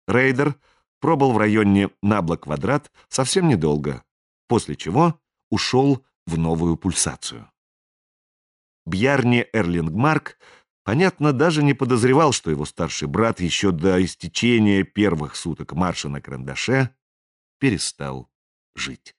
Рейдер пробыл в районе Набла-Квадрат совсем недолго, после чего ушел в новую пульсацию. Бjarne Эрлингмарк, понятно, даже не подозревал, что его старший брат еще до истечения первых суток марша на карандаше перестал жить.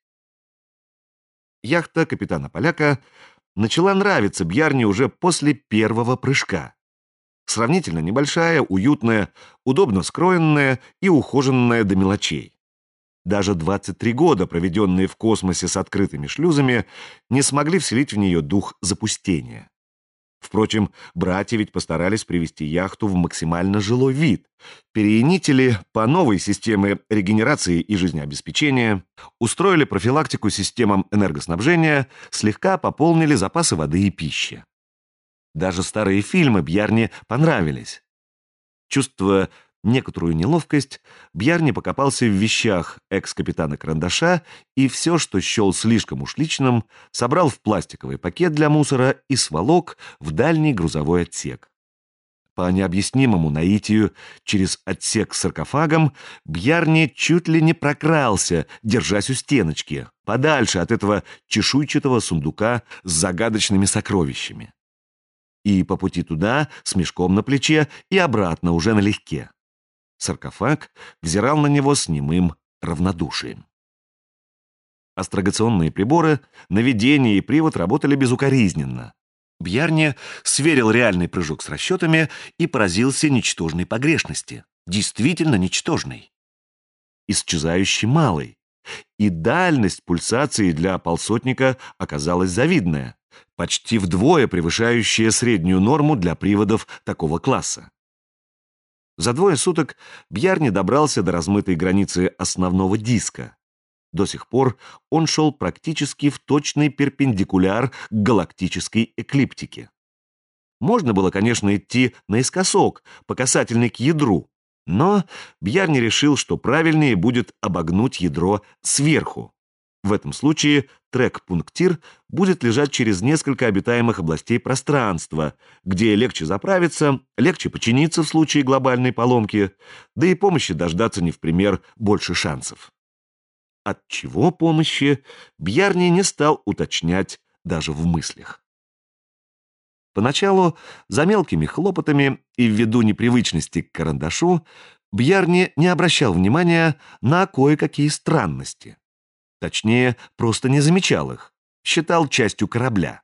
Яхта капитана-поляка начала нравиться Бjarne уже после первого прыжка. Сравнительно небольшая, уютная, удобно скроенная и ухоженная до мелочей. Даже 23 года, проведенные в космосе с открытыми шлюзами, не смогли вселить в нее дух запустения. Впрочем, братья ведь постарались привести яхту в максимально жилой вид. Переенители по новой системе регенерации и жизнеобеспечения, устроили профилактику системам энергоснабжения, слегка пополнили запасы воды и пищи. Даже старые фильмы Бjarne понравились. Чувствуя некоторую неловкость, Бjarne покопался в вещах экс-капитана Карандаша и все, что счел слишком уж личным, собрал в пластиковый пакет для мусора и сволок в дальний грузовой отсек. По необъяснимому наитию через отсек с саркофагом Бjarne чуть ли не прокрался, держась у стеночки, подальше от этого чешуйчатого сундука с загадочными сокровищами. И по пути туда с мешком на плече и обратно уже налегке. Саркофаг взирал на него с немым равнодушием. Астрогационные приборы, наведение и привод работали безукоризненно. Бjarne сверил реальный прыжок с расчетами и поразился ничтожной погрешности. Действительно ничтожной. Исчезающе малой. И дальность пульсации для полсотника оказалась завидная, почти вдвое превышающая среднюю норму для приводов такого класса. За 2 суток Бjarne добрался до размытой границы основного диска. До сих пор он шел практически в точный перпендикуляр к галактической эклиптике. Можно было, конечно, идти наискосок, по касательной к ядру, но Бjarne решил, что правильнее будет обогнуть ядро сверху. В этом случае трек-пунктир будет лежать через несколько обитаемых областей пространства, где легче заправиться, легче починиться в случае глобальной поломки, да и помощи дождаться не в пример больше шансов. От чего помощи Бjarne не стал уточнять даже в мыслях. Поначалу, за мелкими хлопотами и ввиду непривычности к карандашу, Бjarne не обращал внимания на кое-какие странности. Точнее, просто не замечал их, считал частью корабля.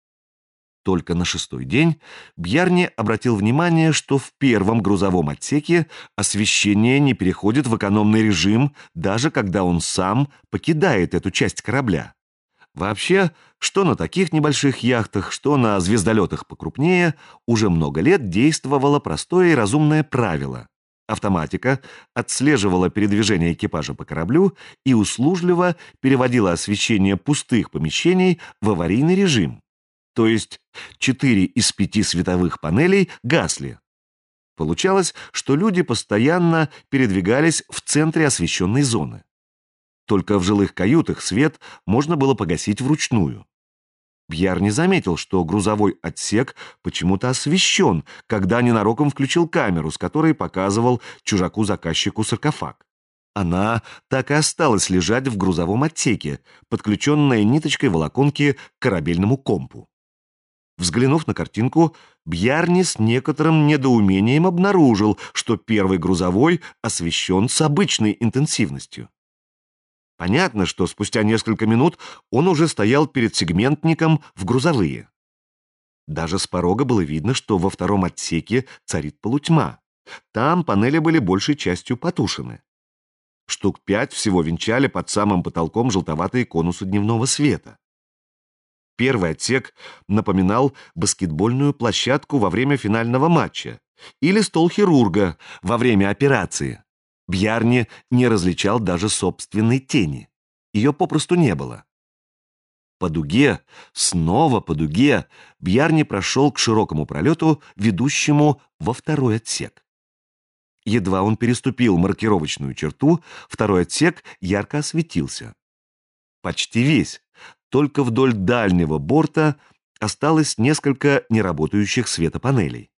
Только на 6-й день Бjarne обратил внимание, что в первом грузовом отсеке освещение не переходит в экономный режим, даже когда он сам покидает эту часть корабля. Вообще, что на таких небольших яхтах, что на звездолетах покрупнее, уже много лет действовало простое и разумное правило. Автоматика отслеживала передвижение экипажа по кораблю и услужливо переводила освещение пустых помещений в аварийный режим. То есть 4 из 5 световых панелей гасли. Получалось, что люди постоянно передвигались в центре освещенной зоны. Только в жилых каютах свет можно было погасить вручную. Бjarne заметил, что грузовой отсек почему-то освещен, когда ненароком включил камеру, с которой показывал чужаку-заказчику саркофаг. Она так и осталась лежать в грузовом отсеке, подключенная ниточкой волоконки к корабельному компу. Взглянув на картинку, Бjarne с некоторым недоумением обнаружил, что первый грузовой освещен с обычной интенсивностью. Понятно, что спустя несколько минут он уже стоял перед сегментником в грузовые. Даже с порога было видно, что во втором отсеке царит полутьма. Там панели были большей частью потушены. Штук 5 всего венчали под самым потолком желтоватые конусы дневного света. Первый отсек напоминал баскетбольную площадку во время финального матча или стол хирурга во время операции. Бjarne не различал даже собственной тени. Ее попросту не было. По дуге, снова по дуге, Бjarne прошел к широкому пролету, ведущему во второй отсек. Едва он переступил маркировочную черту, второй отсек ярко осветился. Почти весь, только вдоль дальнего борта осталось несколько неработающих светопанелей.